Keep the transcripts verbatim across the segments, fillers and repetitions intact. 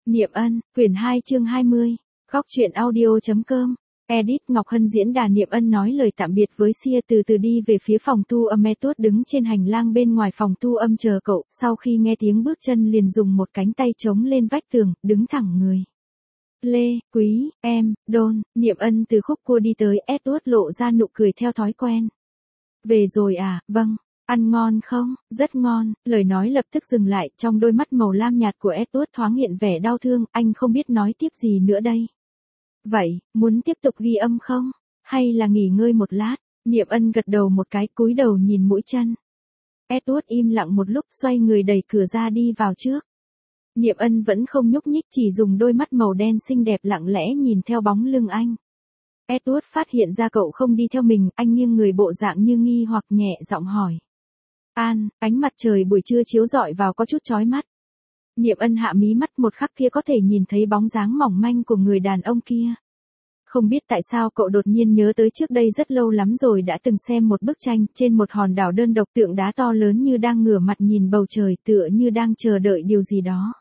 Niệm Ân, quyển hai chương hai mươi, góc truyện audio.com, edit Ngọc Hân diễn đàn. Niệm Ân nói lời tạm biệt với Sia từ từ đi về phía phòng thu âm. Edward đứng trên hành lang bên ngoài phòng thu âm chờ cậu, sau khi nghe tiếng bước chân liền dùng một cánh tay chống lên vách tường, đứng thẳng người. Lê, Quý, em, Đôn, Niệm Ân từ khúc cua đi tới, Edward lộ ra nụ cười theo thói quen. Về rồi à, vâng. Ăn ngon không? Rất ngon. Lời nói lập tức dừng lại, trong đôi mắt màu lam nhạt của Edward thoáng hiện vẻ đau thương, anh không biết nói tiếp gì nữa đây. Vậy, muốn tiếp tục ghi âm không? Hay là nghỉ ngơi một lát? Niệm Ân gật đầu một cái, cúi đầu nhìn mũi chân. Edward im lặng một lúc, xoay người đẩy cửa ra đi vào trước. Niệm Ân vẫn không nhúc nhích, chỉ dùng đôi mắt màu đen xinh đẹp lặng lẽ nhìn theo bóng lưng anh. Edward phát hiện ra cậu không đi theo mình, anh nghiêng người bộ dạng như nghi hoặc nhẹ giọng hỏi. An, ánh mặt trời buổi trưa chiếu rọi vào có chút chói mắt. Niệm Ân hạ mí mắt, một khắc kia có thể nhìn thấy bóng dáng mỏng manh của người đàn ông kia. Không biết tại sao cậu đột nhiên nhớ tới trước đây rất lâu lắm rồi đã từng xem một bức tranh, trên một hòn đảo đơn độc tượng đá to lớn như đang ngửa mặt nhìn bầu trời, tựa như đang chờ đợi điều gì đó.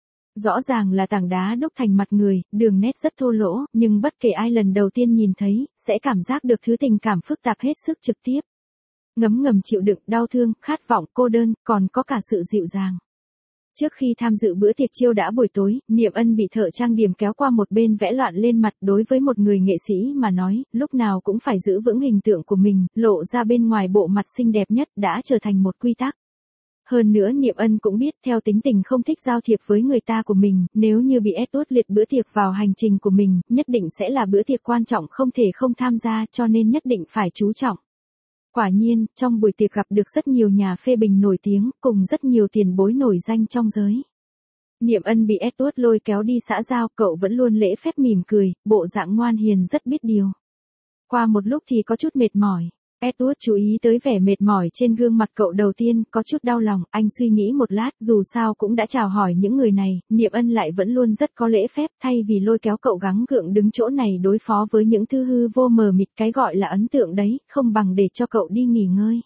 Rõ ràng là tảng đá đúc thành mặt người, đường nét rất thô lỗ, nhưng bất kể ai lần đầu tiên nhìn thấy, sẽ cảm giác được thứ tình cảm phức tạp hết sức trực tiếp. Ngấm ngầm chịu đựng, đau thương, khát vọng, cô đơn, còn có cả sự dịu dàng. Trước khi tham dự bữa tiệc chiêu đãi buổi tối, Niệm Ân bị thợ trang điểm kéo qua một bên vẽ loạn lên mặt. Đối với một người nghệ sĩ mà nói, lúc nào cũng phải giữ vững hình tượng của mình, lộ ra bên ngoài bộ mặt xinh đẹp nhất đã trở thành một quy tắc. Hơn nữa Niệm Ân cũng biết theo tính tình không thích giao thiệp với người ta của mình, nếu như bị Edward liệt bữa tiệc vào hành trình của mình, nhất định sẽ là bữa tiệc quan trọng không thể không tham gia, cho nên nhất định phải chú trọng. Quả nhiên, trong buổi tiệc gặp được rất nhiều nhà phê bình nổi tiếng, cùng rất nhiều tiền bối nổi danh trong giới. Niệm Ân bị Edward lôi kéo đi xã giao, cậu vẫn luôn lễ phép mỉm cười, bộ dạng ngoan hiền rất biết điều. Qua một lúc thì có chút mệt mỏi. Edward chú ý tới vẻ mệt mỏi trên gương mặt cậu, đầu tiên có chút đau lòng, anh suy nghĩ một lát, dù sao cũng đã chào hỏi những người này, Niệm Ân lại vẫn luôn rất có lễ phép, thay vì lôi kéo cậu gắng gượng đứng chỗ này đối phó với những thứ hư vô mờ mịt, cái gọi là ấn tượng đấy, không bằng để cho cậu đi nghỉ ngơi.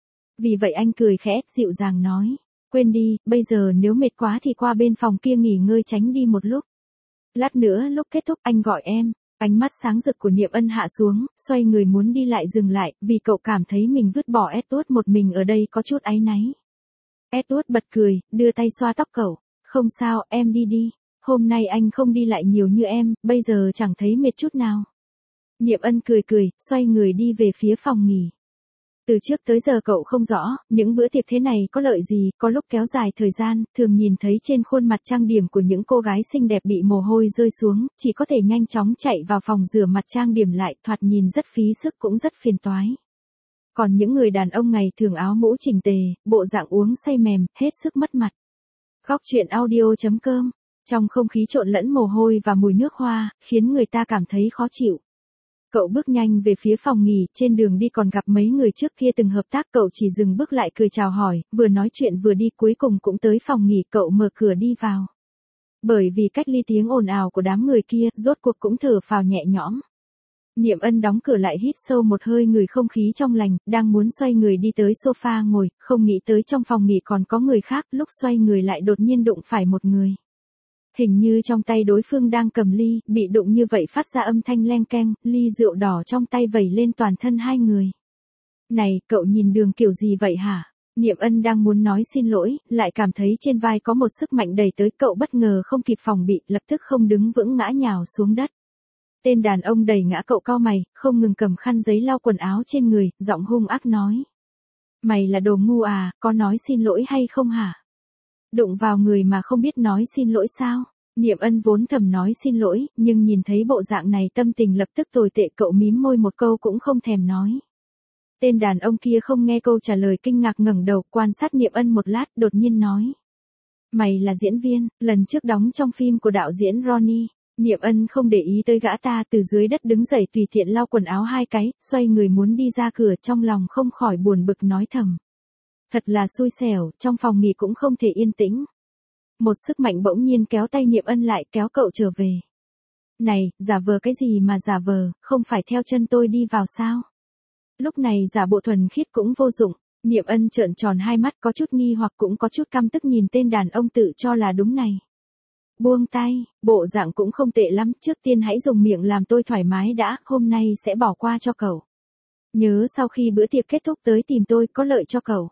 Vì vậy anh cười khẽ, dịu dàng nói, quên đi, bây giờ nếu mệt quá thì qua bên phòng kia nghỉ ngơi tránh đi một lúc. Lát nữa lúc kết thúc anh gọi em. Ánh mắt sáng rực của Niệm Ân hạ xuống, xoay người muốn đi lại dừng lại, vì cậu cảm thấy mình vứt bỏ Edward một mình ở đây có chút áy náy. Edward bật cười, đưa tay xoa tóc cậu, không sao, em đi đi, hôm nay anh không đi lại nhiều như em, bây giờ chẳng thấy mệt chút nào. Niệm Ân cười cười, xoay người đi về phía phòng nghỉ. Từ trước tới giờ cậu không rõ, những bữa tiệc thế này có lợi gì, có lúc kéo dài thời gian, thường nhìn thấy trên khuôn mặt trang điểm của những cô gái xinh đẹp bị mồ hôi rơi xuống, chỉ có thể nhanh chóng chạy vào phòng rửa mặt trang điểm lại, thoạt nhìn rất phí sức cũng rất phiền toái. Còn những người đàn ông ngày thường áo mũ chỉnh tề, bộ dạng uống say mềm, hết sức mất mặt. Góc truyện audio.com, trong không khí trộn lẫn mồ hôi và mùi nước hoa, khiến người ta cảm thấy khó chịu. Cậu bước nhanh về phía phòng nghỉ, trên đường đi còn gặp mấy người trước kia từng hợp tác, cậu chỉ dừng bước lại cười chào hỏi, vừa nói chuyện vừa đi, cuối cùng cũng tới phòng nghỉ, cậu mở cửa đi vào. Bởi vì cách ly tiếng ồn ào của đám người kia, rốt cuộc cũng thở phào nhẹ nhõm. Niệm Ân đóng cửa lại, hít sâu một hơi ngửi không khí trong lành, đang muốn xoay người đi tới sofa ngồi, không nghĩ tới trong phòng nghỉ còn có người khác, lúc xoay người lại đột nhiên đụng phải một người. Hình như trong tay đối phương đang cầm ly, bị đụng như vậy phát ra âm thanh leng keng, ly rượu đỏ trong tay vẩy lên toàn thân hai người. Này, cậu nhìn đường kiểu gì vậy hả? Niệm Ân đang muốn nói xin lỗi, lại cảm thấy trên vai có một sức mạnh đẩy tới, cậu bất ngờ không kịp phòng bị, lập tức không đứng vững ngã nhào xuống đất. Tên đàn ông đẩy ngã cậu, cau mày, không ngừng cầm khăn giấy lau quần áo trên người, giọng hung ác nói. Mày là đồ ngu à, có nói xin lỗi hay không hả? Đụng vào người mà không biết nói xin lỗi sao? Niệm Ân vốn thầm nói xin lỗi, nhưng nhìn thấy bộ dạng này tâm tình lập tức tồi tệ, cậu mím môi một câu cũng không thèm nói. Tên đàn ông kia không nghe câu trả lời, kinh ngạc ngẩng đầu, quan sát Niệm Ân một lát, đột nhiên nói. Mày là diễn viên, lần trước đóng trong phim của đạo diễn Ronnie. Niệm Ân không để ý tới gã ta, từ dưới đất đứng dậy tùy tiện lau quần áo hai cái, xoay người muốn đi ra cửa, trong lòng không khỏi buồn bực nói thầm. Thật là xui xẻo, trong phòng nghỉ cũng không thể yên tĩnh. Một sức mạnh bỗng nhiên kéo tay Niệm Ân lại, kéo cậu trở về. Này, giả vờ cái gì mà giả vờ, không phải theo chân tôi đi vào sao? Lúc này giả bộ thuần khiết cũng vô dụng. Niệm Ân trợn tròn hai mắt, có chút nghi hoặc cũng có chút căm tức nhìn tên đàn ông tự cho là đúng này. Buông tay, bộ dạng cũng không tệ lắm, trước tiên hãy dùng miệng làm tôi thoải mái đã, hôm nay sẽ bỏ qua cho cậu. Nhớ sau khi bữa tiệc kết thúc tới tìm tôi, có lợi cho cậu.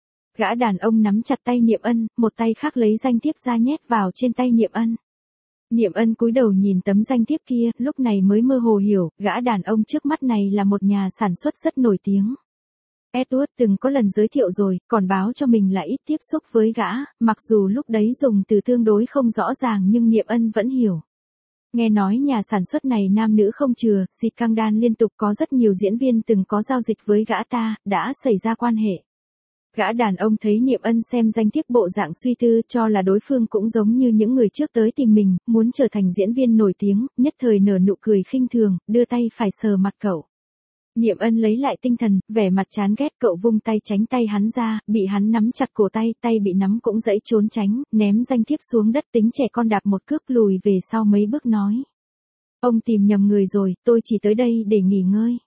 Gã đàn ông nắm chặt tay Niệm Ân, một tay khác lấy danh thiếp ra nhét vào trên tay Niệm Ân. Niệm Ân cúi đầu nhìn tấm danh thiếp kia, lúc này mới mơ hồ hiểu, gã đàn ông trước mắt này là một nhà sản xuất rất nổi tiếng. Edward từng có lần giới thiệu rồi, còn báo cho mình là ít tiếp xúc với gã, mặc dù lúc đấy dùng từ tương đối không rõ ràng nhưng Niệm Ân vẫn hiểu. Nghe nói nhà sản xuất này nam nữ không chừa, scandal liên tục, có rất nhiều diễn viên từng có giao dịch với gã ta, đã xảy ra quan hệ. Gã đàn ông thấy Niệm Ân xem danh thiếp bộ dạng suy tư, cho là đối phương cũng giống như những người trước tới tìm mình, muốn trở thành diễn viên nổi tiếng, nhất thời nở nụ cười khinh thường, đưa tay phải sờ mặt cậu. Niệm Ân lấy lại tinh thần, vẻ mặt chán ghét, cậu vung tay tránh tay hắn ra, bị hắn nắm chặt cổ tay, tay bị nắm cũng dãy trốn tránh, ném danh thiếp xuống đất, tính trẻ con đạp một cước lùi về sau mấy bước nói. Ông tìm nhầm người rồi, tôi chỉ tới đây để nghỉ ngơi.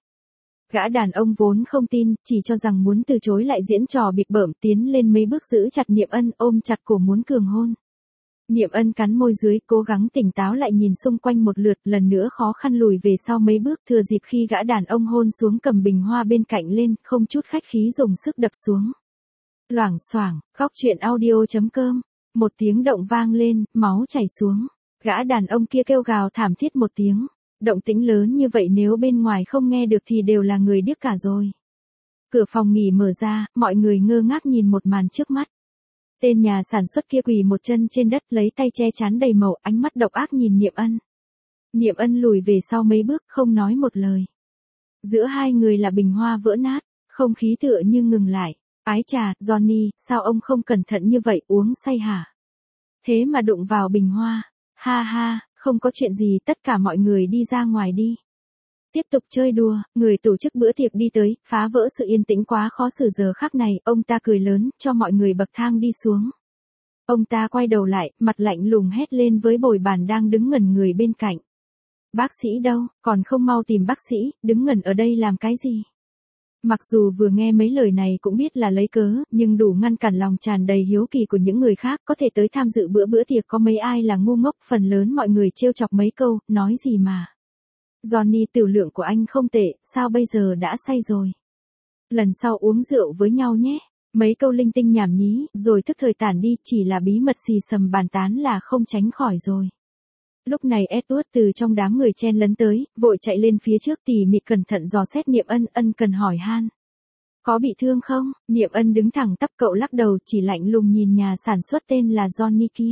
Gã đàn ông vốn không tin, chỉ cho rằng muốn từ chối lại diễn trò bịp bợm, tiến lên mấy bước giữ chặt Niệm Ân, ôm chặt cổ muốn cường hôn. Niệm Ân cắn môi dưới, cố gắng tỉnh táo lại nhìn xung quanh một lượt, lần nữa khó khăn lùi về sau mấy bước, thừa dịp khi gã đàn ông hôn xuống cầm bình hoa bên cạnh lên, không chút khách khí dùng sức đập xuống. Loảng xoảng, góc truyện audio chấm com, một tiếng động vang lên, máu chảy xuống. Gã đàn ông kia kêu gào thảm thiết một tiếng. Động tĩnh lớn như vậy nếu bên ngoài không nghe được thì đều là người điếc cả rồi. Cửa phòng nghỉ mở ra, mọi người ngơ ngác nhìn một màn trước mắt. Tên nhà sản xuất kia quỳ một chân trên đất, lấy tay che chắn đầy màu, ánh mắt độc ác nhìn Niệm Ân. Niệm Ân lùi về sau mấy bước, không nói một lời. Giữa hai người là bình hoa vỡ nát, không khí tựa như ngừng lại. Ái chà, Johnny, sao ông không cẩn thận như vậy, uống say hả? Thế mà đụng vào bình hoa. Ha ha, không có chuyện gì, tất cả mọi người đi ra ngoài đi. Tiếp tục chơi đùa, người tổ chức bữa tiệc đi tới, phá vỡ sự yên tĩnh quá khó xử giờ khắc này, ông ta cười lớn, cho mọi người bậc thang đi xuống. Ông ta quay đầu lại, mặt lạnh lùng hét lên với bồi bàn đang đứng ngẩn người bên cạnh. Bác sĩ đâu, còn không mau tìm bác sĩ, đứng ngẩn ở đây làm cái gì? Mặc dù vừa nghe mấy lời này cũng biết là lấy cớ, nhưng đủ ngăn cản lòng tràn đầy hiếu kỳ của những người khác có thể tới tham dự bữa bữa tiệc, có mấy ai là ngu ngốc, phần lớn mọi người trêu chọc mấy câu, nói gì mà. Johnny, tiểu lượng của anh không tệ, sao bây giờ đã say rồi? Lần sau uống rượu với nhau nhé. Mấy câu linh tinh nhảm nhí, rồi thức thời tản đi, chỉ là bí mật xì xầm bàn tán là không tránh khỏi rồi. Lúc này Edward từ trong đám người chen lấn tới, vội chạy lên phía trước tỉ mỉ cẩn thận dò xét Niệm Ân, ân cần hỏi han. Có bị thương không? Niệm Ân đứng thẳng tắp, cậu lắc đầu, chỉ lạnh lùng nhìn nhà sản xuất tên là Johnny kia.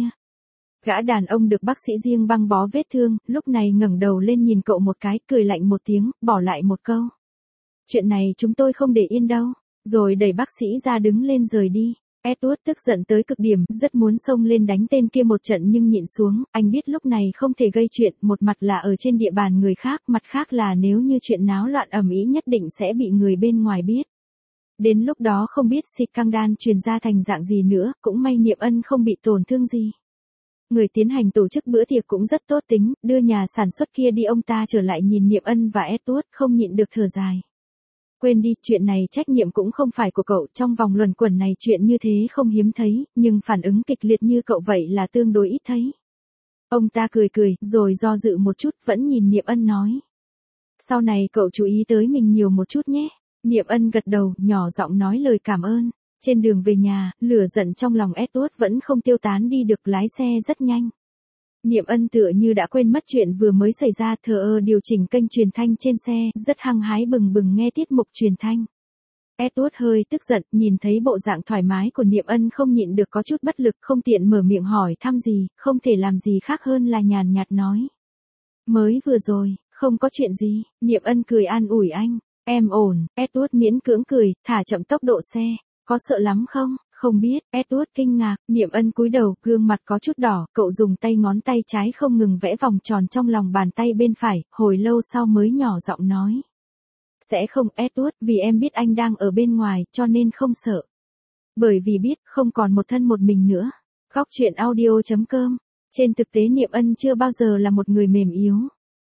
Gã đàn ông được bác sĩ riêng băng bó vết thương, lúc này ngẩng đầu lên nhìn cậu một cái, cười lạnh một tiếng, bỏ lại một câu. Chuyện này chúng tôi không để yên đâu, rồi đẩy bác sĩ ra đứng lên rời đi. Edward tức giận tới cực điểm, rất muốn xông lên đánh tên kia một trận nhưng nhịn xuống, anh biết lúc này không thể gây chuyện, một mặt là ở trên địa bàn người khác, mặt khác là nếu như chuyện náo loạn ầm ĩ nhất định sẽ bị người bên ngoài biết. Đến lúc đó không biết scandal truyền ra thành dạng gì nữa, cũng may Niệm Ân không bị tổn thương gì. Người tiến hành tổ chức bữa tiệc cũng rất tốt tính, đưa nhà sản xuất kia đi, ông ta trở lại nhìn Niệm Ân và Edward, không nhịn được thở dài. Quên đi, chuyện này trách nhiệm cũng không phải của cậu, trong vòng luẩn quẩn này chuyện như thế không hiếm thấy, nhưng phản ứng kịch liệt như cậu vậy là tương đối ít thấy. Ông ta cười cười, rồi do dự một chút, vẫn nhìn Niệm Ân nói. Sau này cậu chú ý tới mình nhiều một chút nhé. Niệm Ân gật đầu, nhỏ giọng nói lời cảm ơn. Trên đường về nhà, lửa giận trong lòng Edward vẫn không tiêu tán đi được, lái xe rất nhanh. Niệm Ân tựa như đã quên mất chuyện vừa mới xảy ra, thờ ơ điều chỉnh kênh truyền thanh trên xe, rất hăng hái bừng bừng nghe tiết mục truyền thanh. Edward hơi tức giận, nhìn thấy bộ dạng thoải mái của Niệm Ân không nhịn được có chút bất lực, không tiện mở miệng hỏi thăm gì, không thể làm gì khác hơn là nhàn nhạt nói. Mới vừa rồi, không có chuyện gì, Niệm Ân cười an ủi anh, em ổn. Edward miễn cưỡng cười, thả chậm tốc độ xe. Có sợ lắm không? Không biết. Edward kinh ngạc, Niệm Ân cúi đầu, gương mặt có chút đỏ, cậu dùng tay ngón tay trái không ngừng vẽ vòng tròn trong lòng bàn tay bên phải, hồi lâu sau mới nhỏ giọng nói. Sẽ không Edward, vì em biết anh đang ở bên ngoài, cho nên không sợ. Bởi vì biết, không còn một thân một mình nữa. Góc truyện audio chấm com. Trên thực tế Niệm Ân chưa bao giờ là một người mềm yếu.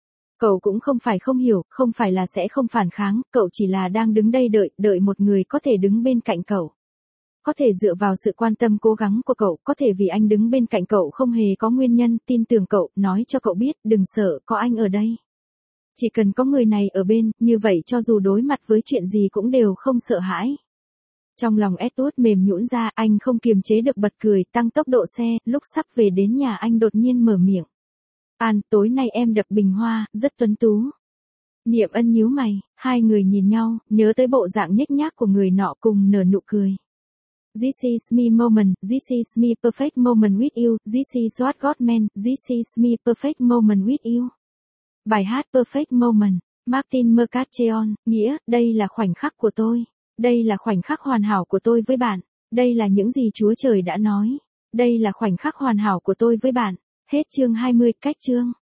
Cậu cũng không phải không hiểu, không phải là sẽ không phản kháng, cậu chỉ là đang đứng đây đợi, đợi một người có thể đứng bên cạnh cậu. Có thể dựa vào sự quan tâm cố gắng của cậu, có thể vì anh đứng bên cạnh cậu không hề có nguyên nhân, tin tưởng cậu, nói cho cậu biết, đừng sợ, có anh ở đây. Chỉ cần có người này ở bên, như vậy cho dù đối mặt với chuyện gì cũng đều không sợ hãi. Trong lòng Edward mềm nhũn ra, anh không kiềm chế được bật cười, tăng tốc độ xe, lúc sắp về đến nhà anh đột nhiên mở miệng. An, tối nay em đập bình hoa, rất tuấn tú. Niệm Ân nhíu mày, hai người nhìn nhau, nhớ tới bộ dạng nhếch nhác của người nọ cùng nở nụ cười. This is me moment, this is me perfect moment with you, this is what God meant, this is me perfect moment with you. Bài hát Perfect Moment, Martin Mercatcheon, nghĩa, đây là khoảnh khắc của tôi. Đây là khoảnh khắc hoàn hảo của tôi với bạn. Đây là những gì Chúa Trời đã nói. Đây là khoảnh khắc hoàn hảo của tôi với bạn. Hết chương hai mươi, cách chương.